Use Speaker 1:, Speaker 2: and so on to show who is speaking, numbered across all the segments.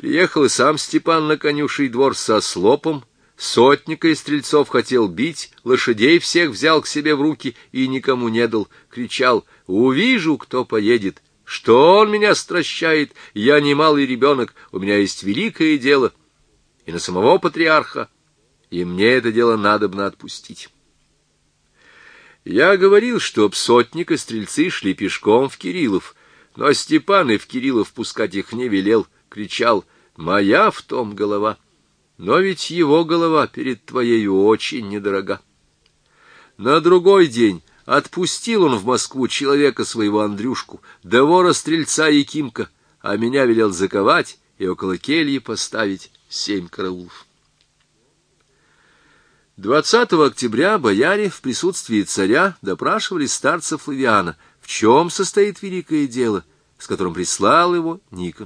Speaker 1: Приехал и сам Степан на конюший двор со слопом, сотника и стрельцов хотел бить, лошадей всех взял к себе в руки и никому не дал, кричал: «Увижу, кто поедет! Что он меня стращает? Я не малый ребенок, у меня есть великое дело, и на самого патриарха, и мне это дело надобно отпустить». Я говорил, чтоб сотник и стрельцы шли пешком в Кириллов, но Степан и в Кириллов пускать их не велел, кричал: «Моя в том голова, но ведь его голова перед твоею очень недорога». На другой день отпустил он в Москву человека своего Андрюшку, да вора-стрельца Якимка, а меня велел заковать и около кельи поставить 7 караулов. 20 октября бояре в присутствии царя допрашивали старца Флавиана, в чем состоит великое дело, с которым прислал его Никон.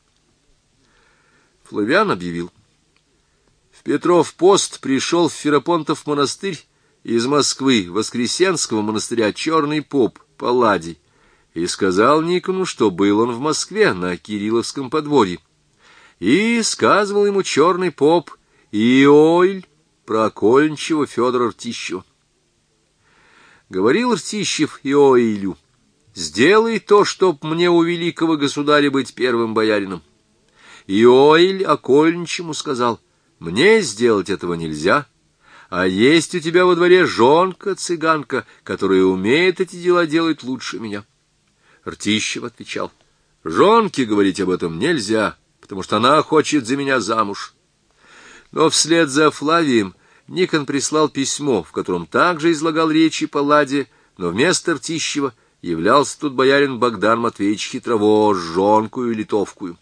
Speaker 1: Флавиан объявил: в Петров пост пришел в Ферапонтов монастырь из Москвы, Воскресенского монастыря, черный поп Палладий, и сказал Никону, что был он в Москве на Кирилловском подворье. И сказывал ему черный поп Иоиль про окольничего Федора Ртищева. Говорил Ртищев Иоилю: «Сделай то, чтоб мне у великого государя быть первым боярином». Иоиль окольничему сказал: «Мне сделать этого нельзя, а есть у тебя во дворе жонка-цыганка, которая умеет эти дела делать лучше меня». Ртищев отвечал: «Жонке говорить об этом нельзя, потому что она хочет за меня замуж». Но вслед за Флавием Никон прислал письмо, в котором также излагал речи Палладия, но вместо Ртищева являлся тут боярин Богдан Матвеевич Хитрово с жонкою литовкую.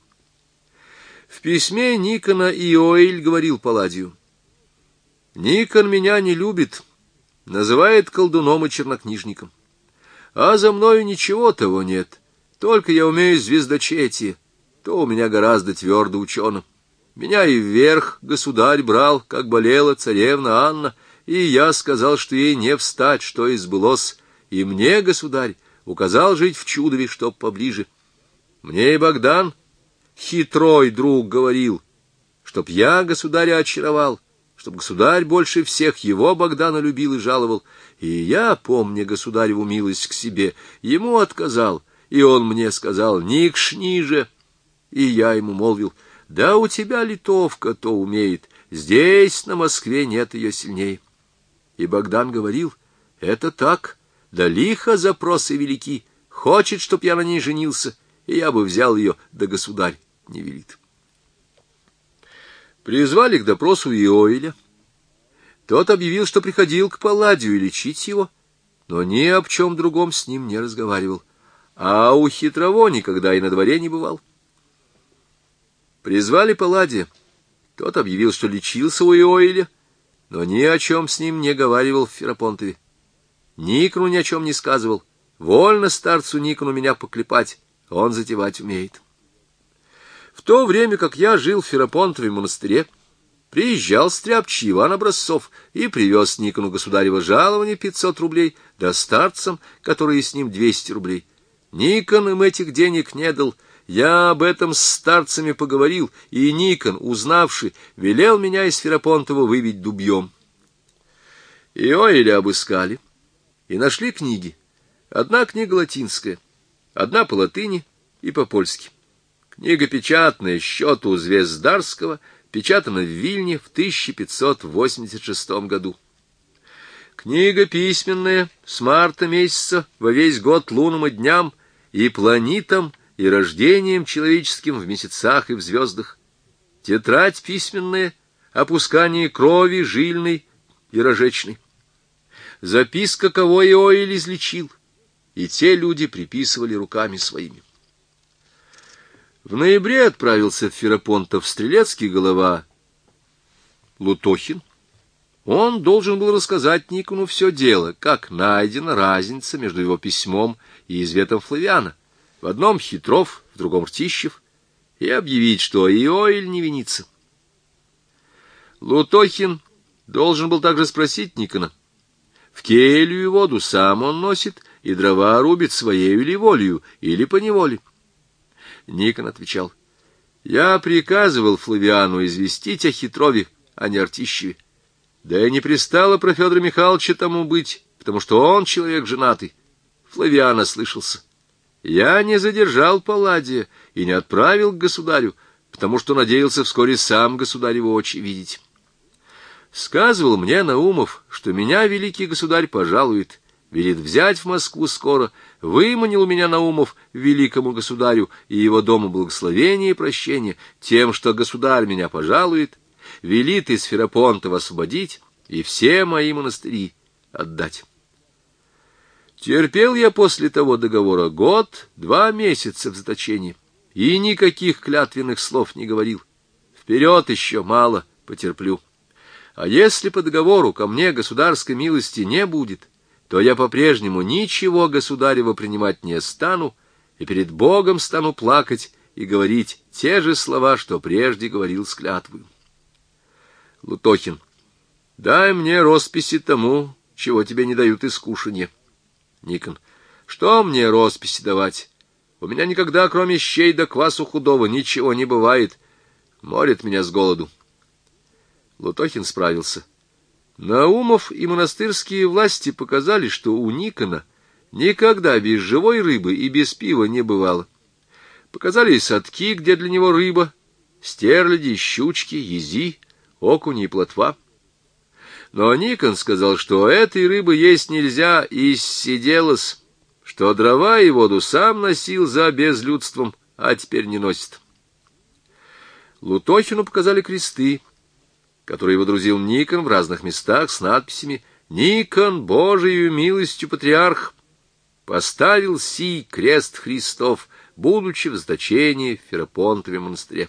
Speaker 1: В письме Никона Иоиль говорил Палладию: «Никон меня не любит, называет колдуном и чернокнижником. А за мною ничего того нет, только я умею звездочетие, то у меня гораздо твердо ученым. Меня и вверх государь брал, как болела царевна Анна, и я сказал, что ей не встать, что и сбылось, и мне государь указал жить в Чудове, чтоб поближе. Мне и Богдан, хитрой друг, говорил, чтоб я государя очаровал, чтоб государь больше всех его Богдана любил и жаловал, и я, помня государеву милость к себе, ему отказал, и он мне сказал: «Никш ниже». И я ему молвил: «Да у тебя литовка то умеет, здесь, на Москве, нет ее сильнее». И Богдан говорил: «Это так, да лихо запросы велики, хочет, чтоб я на ней женился, и я бы взял ее, да государь не велит». Призвали к допросу Иоиля. Тот объявил, что приходил к Палладию лечить его, но ни об чем другом с ним не разговаривал, а у Хитрово никогда и на дворе не бывал. Призвали Палладия. Тот объявил, что лечился у Иоиля, но ни о чем с ним не говаривал в Ферапонтове. Никону ни о чем не сказывал. Вольно старцу Никону меня поклепать, он затевать умеет. В то время, как я жил в Ферапонтове монастыре, приезжал стряпчий Иван Образцов и привез Никону государево жалование 500 рублей, да старцам, которые с ним 200 рублей. Никон им этих денег не дал. Я об этом с старцами поговорил, и Никон, узнавши, велел меня из Ферапонтова выбить дубьем. Иоиля обыскали и нашли книги. Одна книга латинская, одна по латыни и по-польски. Книга печатная, счету Звездарского, печатана в Вильне в 1586 году. Книга письменная, с марта месяца во весь год лунам и дням, и планитам, и рождением человеческим в месяцах и в звездах. Тетрадь письменная, опускание крови жильной и рожечной. Записка, кого Иоиль излечил, и те люди приписывали руками своими. В ноябре отправился в Ферапонтов стрелецкий голова Лутохин. Он должен был рассказать Никону все дело, как найдена разница между его письмом и изветом Флавиана. В одном Хитров, в другом Ртищев, и объявить, что Иоиль не винится. Лутохин должен был также спросить Никона, в келью и воду сам он носит, и дрова рубит своею ли волею, или по неволе. Никон отвечал: Я приказывал Флавиану известить о Хитрове, а не Артищеве. Да и не пристало про Федора Михайловича тому быть, потому что он человек женатый. Флавиан ослышался. Я не задержал Палладия и не отправил к государю, потому что надеялся вскоре сам государь его очи видеть. Сказывал мне Наумов, что меня великий государь пожалует, велит взять в Москву скоро, выманил у меня Наумов великому государю и его дому благословение и прощение тем, что государь меня пожалует, велит из Ферапонтова освободить и все мои монастыри отдать. Терпел я после того договора 2 месяца в заточении, и никаких клятвенных слов не говорил. Вперед еще мало потерплю. А если по договору ко мне государской милости не будет, то я по-прежнему ничего государева принимать не стану, и перед Богом стану плакать и говорить те же слова, что прежде говорил с клятвою. Лутохин. Дай мне росписи тому, чего тебе не дают искушенья. Никон. Что мне росписи давать? У меня никогда, кроме щей да квасу худого, ничего не бывает. Морит меня с голоду. Лутохин справился. Наумов и монастырские власти показали, что у Никона никогда без живой рыбы и без пива не бывало. Показали и садки, где для него рыба, стерляди, щучки, ези, окуни и плотва. Но Никон сказал, что этой рыбы есть нельзя, и иссиделась, что дрова и воду сам носил за безлюдством, а теперь не носит. Лутохину показали кресты, которые водрузил Никон в разных местах с надписями «Никон, Божию милостью патриарх, поставил сий крест Христов, будучи в заточении в Ферапонтове монастыре».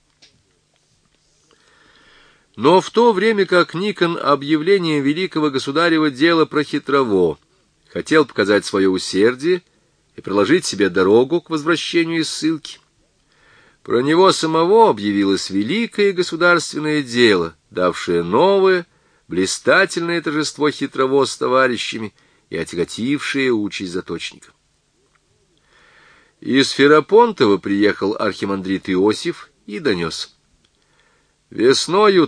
Speaker 1: Но в то время как Никон объявлением великого государева дела про Хитрово хотел показать свое усердие и проложить себе дорогу к возвращению из ссылки, про него самого объявилось великое государственное дело, давшее новое, блистательное торжество Хитрово с товарищами и отяготившее участь заточника. Из Ферапонтова приехал архимандрит Иосиф и донес: весною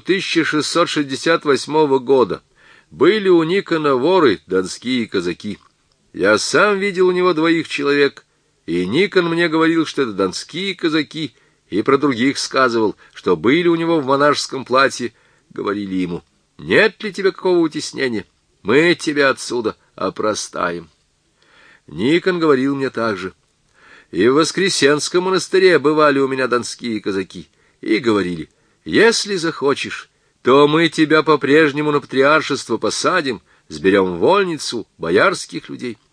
Speaker 1: 1668 года были у Никона воры, донские казаки. Я сам видел у него 2 человек, и Никон мне говорил, что это донские казаки, и про других сказывал, что были у него в монашеском платье. Говорили ему: нет ли тебе какого утеснения? Мы тебя отсюда опростаем. Никон говорил мне также: и в Воскресенском монастыре бывали у меня донские казаки, и говорили: если захочешь, то мы тебя по-прежнему на патриаршество посадим, сберем вольницу боярских людей.